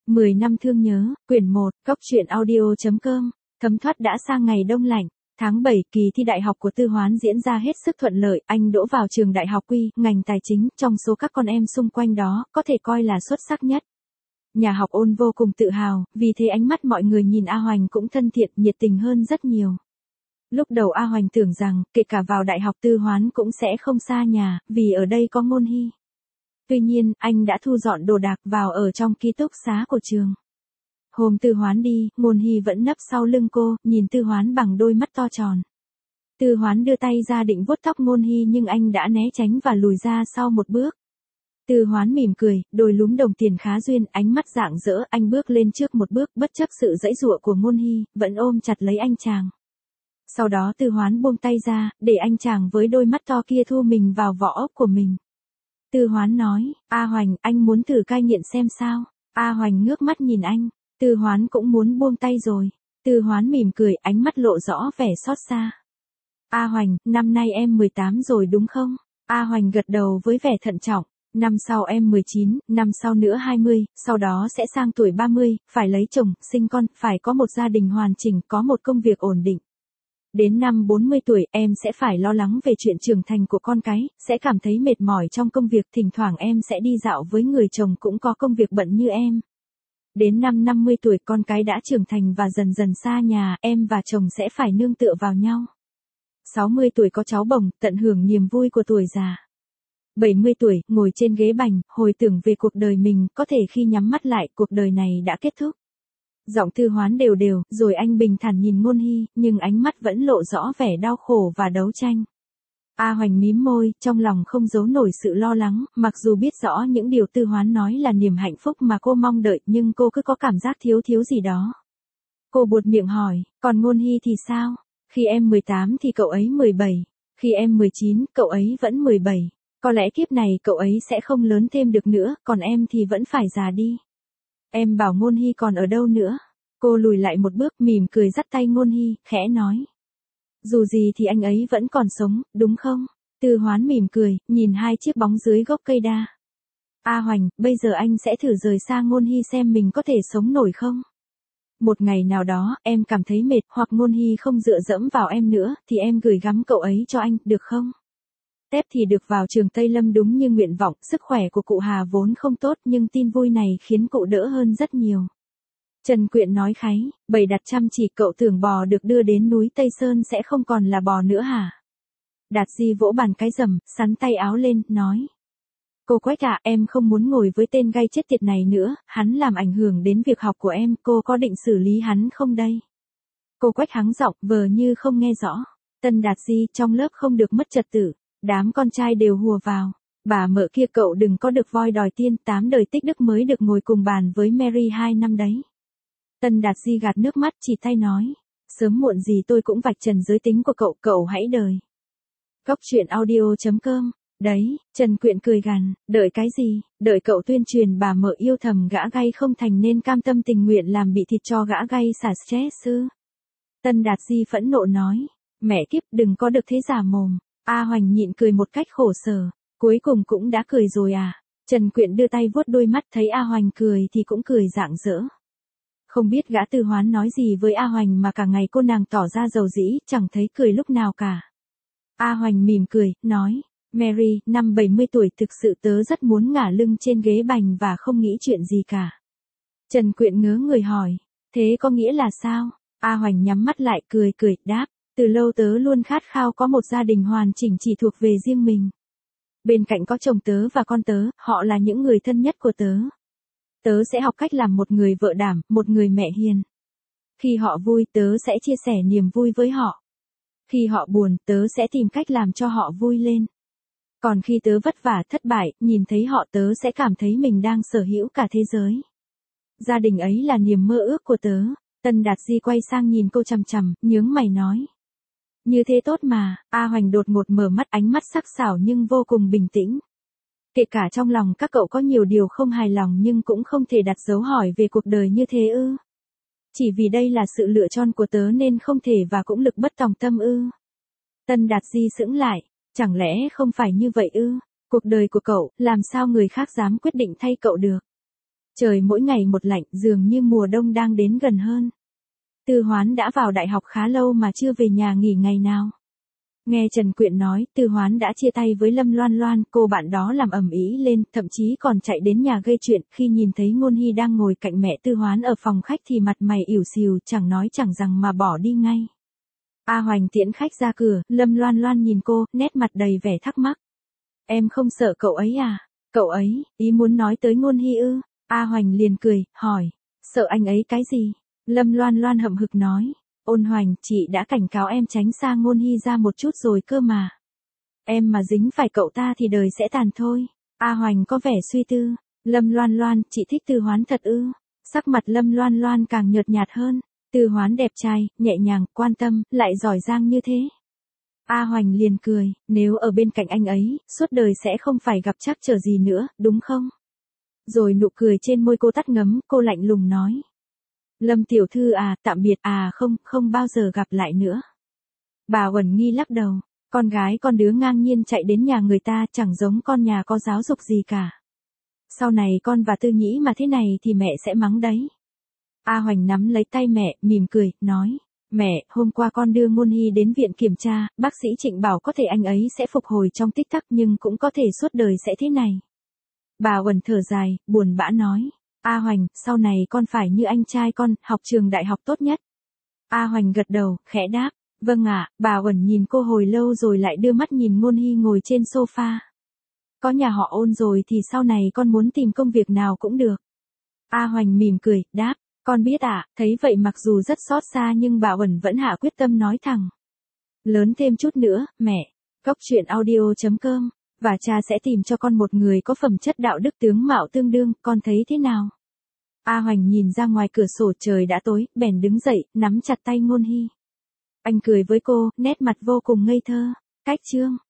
10 năm thương nhớ, quyển 1, Cốc truyện audio.com, thấm thoát đã sang ngày đông lạnh. Tháng 7, kỳ thi đại học của Tư Hoán diễn ra hết sức thuận lợi, anh đỗ vào trường đại học Quy, ngành tài chính, trong số các con em xung quanh đó, có thể coi là xuất sắc nhất. Nhà học Ôn vô cùng tự hào, vì thế ánh mắt mọi người nhìn A Hoành cũng thân thiện, nhiệt tình hơn rất nhiều. Lúc đầu A Hoành tưởng rằng, kể cả vào đại học Tư Hoán cũng sẽ không xa nhà, vì ở đây có Ngôn Hy. Tuy nhiên, anh đã thu dọn đồ đạc vào ở trong ký túc xá của trường. Hôm Tư Hoán đi, Ngôn Hy vẫn nấp sau lưng cô, nhìn Tư Hoán bằng đôi mắt to tròn. Tư Hoán đưa tay ra định vuốt tóc Ngôn Hy nhưng anh đã né tránh và lùi ra sau một bước. Tư Hoán mỉm cười, đôi lúm đồng tiền khá duyên, ánh mắt rạng rỡ, anh bước lên trước một bước, bất chấp sự giãy giụa của Ngôn Hy, vẫn ôm chặt lấy anh chàng. Sau đó Tư Hoán buông tay ra, để anh chàng với đôi mắt to kia thu mình vào vỏ ốc của mình. Tư Hoán nói, A Hoành, anh muốn thử cai nghiện xem sao. A Hoành ngước mắt nhìn anh, Tư Hoán cũng muốn buông tay rồi. Tư Hoán mỉm cười, ánh mắt lộ rõ vẻ xót xa. A Hoành, năm nay em 18 rồi đúng không? A Hoành gật đầu với vẻ thận trọng. Năm sau em 19, năm sau nữa 20, sau đó sẽ sang tuổi 30, phải lấy chồng, sinh con, phải có một gia đình hoàn chỉnh, có một công việc ổn định. Đến năm 40 tuổi em sẽ phải lo lắng về chuyện trưởng thành của con cái, sẽ cảm thấy mệt mỏi trong công việc, thỉnh thoảng em sẽ đi dạo với người chồng cũng có công việc bận như em. Đến năm 50 tuổi con cái đã trưởng thành và dần dần xa nhà, em và chồng sẽ phải nương tựa vào nhau. 60 tuổi có cháu bồng, tận hưởng niềm vui của tuổi già. 70 tuổi, ngồi trên ghế bành, hồi tưởng về cuộc đời mình, có thể khi nhắm mắt lại, cuộc đời này đã kết thúc. Giọng Tư Hoán đều đều, rồi anh bình thản nhìn Ngôn Hy, nhưng ánh mắt vẫn lộ rõ vẻ đau khổ và đấu tranh. A Hoành mím môi, trong lòng không giấu nổi sự lo lắng, mặc dù biết rõ những điều Tư Hoán nói là niềm hạnh phúc mà cô mong đợi, nhưng cô cứ có cảm giác thiếu gì đó. Cô buột miệng hỏi, còn Ngôn Hy thì sao? Khi em 18 thì cậu ấy 17, khi em 19, cậu ấy vẫn 17. Có lẽ kiếp này cậu ấy sẽ không lớn thêm được nữa, còn em thì vẫn phải già đi. Em bảo Ngôn Hy còn ở đâu nữa? Cô lùi lại một bước, mỉm cười dắt tay Ngôn Hy, khẽ nói. Dù gì thì anh ấy vẫn còn sống, đúng không? Tư Hoán mỉm cười, nhìn hai chiếc bóng dưới gốc cây đa. A Hoành, bây giờ anh sẽ thử rời xa Ngôn Hy xem mình có thể sống nổi không? Một ngày nào đó, em cảm thấy mệt, hoặc Ngôn Hy không dựa dẫm vào em nữa, thì em gửi gắm cậu ấy cho anh, được không? Tép thì được vào trường Tây Lâm đúng như nguyện vọng, sức khỏe của cụ Hà vốn không tốt nhưng tin vui này khiến cụ đỡ hơn rất nhiều. Trần Quyện nói kháy, bày đặt chăm chỉ, cậu tưởng bò được đưa đến núi Tây Sơn sẽ không còn là bò nữa hả? Đạt Di vỗ bàn cái rầm, sắn tay áo lên, nói. Cô Quách à, em không muốn ngồi với tên gay chết tiệt này nữa, hắn làm ảnh hưởng đến việc học của em, cô có định xử lý hắn không đây? Cô Quách hắng giọng, vờ như không nghe rõ. Tân Đạt Di, trong lớp không được mất trật tự. Đám con trai đều hùa vào. Bà mợ kia, cậu đừng có được voi đòi tiên, 8 đời tích đức mới được ngồi cùng bàn với Mary 2 năm đấy. Tân Đạt Di gạt nước mắt, chỉ tay nói. Sớm muộn gì tôi cũng vạch trần giới tính của cậu, cậu hãy đời. Cốc truyện audio.com. Đấy, Trần Quyện cười gằn, đợi cái gì, đợi cậu tuyên truyền bà mợ yêu thầm gã gay không thành nên cam tâm tình nguyện làm bị thịt cho gã gay xả stress ư? Tân Đạt Di phẫn nộ nói. Mẹ kiếp, đừng có được thế giả mồm. A Hoành nhịn cười một cách khổ sở, cuối cùng cũng đã cười rồi à? Trần Quyện đưa tay vuốt đôi mắt, thấy A Hoành cười thì cũng cười rạng rỡ. Không biết gã Tư Hoán nói gì với A Hoành mà cả ngày cô nàng tỏ ra dầu dĩ, chẳng thấy cười lúc nào cả. A Hoành mỉm cười, nói, Mary, năm 70 tuổi thực sự tớ rất muốn ngả lưng trên ghế bành và không nghĩ chuyện gì cả. Trần Quyện ngớ người hỏi, thế có nghĩa là sao? A Hoành nhắm mắt lại cười, đáp. Từ lâu tớ luôn khát khao có một gia đình hoàn chỉnh chỉ thuộc về riêng mình. Bên cạnh có chồng tớ và con tớ, họ là những người thân nhất của tớ. Tớ sẽ học cách làm một người vợ đảm, một người mẹ hiền. Khi họ vui, tớ sẽ chia sẻ niềm vui với họ. Khi họ buồn, tớ sẽ tìm cách làm cho họ vui lên. Còn khi tớ vất vả, thất bại, nhìn thấy họ tớ sẽ cảm thấy mình đang sở hữu cả thế giới. Gia đình ấy là niềm mơ ước của tớ. Tân Đạt Di quay sang nhìn cô chằm chằm, nhướng mày nói. Như thế tốt mà. A Hoành đột ngột mở mắt, ánh mắt sắc sảo nhưng vô cùng bình tĩnh. Kể cả trong lòng các cậu có nhiều điều không hài lòng nhưng cũng không thể đặt dấu hỏi về cuộc đời như thế ư? Chỉ vì đây là sự lựa chọn của tớ nên không thể và cũng lực bất tòng tâm ư? Tân Đạt Di sững lại, chẳng lẽ không phải như vậy ư? Cuộc đời của cậu, làm sao người khác dám quyết định thay cậu được? Trời mỗi ngày một lạnh, dường như mùa đông đang đến gần hơn. Tư Hoán đã vào đại học khá lâu mà chưa về nhà nghỉ ngày nào. Nghe Trần Quyện nói, Tư Hoán đã chia tay với Lâm Loan Loan, cô bạn đó làm ầm ĩ lên, thậm chí còn chạy đến nhà gây chuyện. Khi nhìn thấy Ngôn Hy đang ngồi cạnh mẹ Tư Hoán ở phòng khách thì mặt mày ỉu xìu, chẳng nói chẳng rằng mà bỏ đi ngay. A Hoành tiễn khách ra cửa, Lâm Loan Loan nhìn cô, nét mặt đầy vẻ thắc mắc. Em không sợ cậu ấy à? Cậu ấy, ý muốn nói tới Ngôn Hy ư? A Hoành liền cười, hỏi. Sợ anh ấy cái gì? Lâm Loan Loan hậm hực nói. Ôn Hoành, chị đã cảnh cáo em tránh xa Ngôn Hy ra một chút rồi cơ mà. Em mà dính phải cậu ta thì đời sẽ tàn thôi. A Hoành có vẻ suy tư. Lâm Loan Loan, chị thích Tư Hoán thật ư? Sắc mặt Lâm Loan Loan càng nhợt nhạt hơn. Tư Hoán đẹp trai, nhẹ nhàng, quan tâm, lại giỏi giang như thế. A Hoành liền cười, nếu ở bên cạnh anh ấy, suốt đời sẽ không phải gặp trắc trở gì nữa, đúng không? Rồi nụ cười trên môi cô tắt ngấm, cô lạnh lùng nói. Lâm tiểu thư à, tạm biệt à, không bao giờ gặp lại nữa. Bà Uẩn Nghi lắc đầu, con gái con đứa ngang nhiên chạy đến nhà người ta chẳng giống con nhà có giáo dục gì cả. Sau này con và Tư Nhĩ mà thế này thì mẹ sẽ mắng đấy. A Hoành nắm lấy tay mẹ, mỉm cười, nói. Mẹ, hôm qua con đưa Ngôn Hy đến viện kiểm tra, bác sĩ Trịnh bảo có thể anh ấy sẽ phục hồi trong tích tắc nhưng cũng có thể suốt đời sẽ thế này. Bà Uẩn thở dài, buồn bã nói. A Hoành, sau này con phải như anh trai con, học trường đại học tốt nhất. A Hoành gật đầu, khẽ đáp. Vâng ạ, bà Uẩn nhìn cô hồi lâu rồi lại đưa mắt nhìn Ngôn Hy ngồi trên sofa. Có nhà họ Ôn rồi thì sau này con muốn tìm công việc nào cũng được. A Hoành mỉm cười, đáp. Con biết ạ, thấy vậy mặc dù rất xót xa nhưng bà Uẩn vẫn hạ quyết tâm nói thẳng. Lớn thêm chút nữa, mẹ. Cóc truyện audio.com. Và cha sẽ tìm cho con một người có phẩm chất đạo đức tướng mạo tương đương, con thấy thế nào? A Hoành nhìn ra ngoài cửa sổ trời đã tối, bèn đứng dậy, nắm chặt tay Ngôn Hy. Anh cười với cô, nét mặt vô cùng ngây thơ. Cách chương.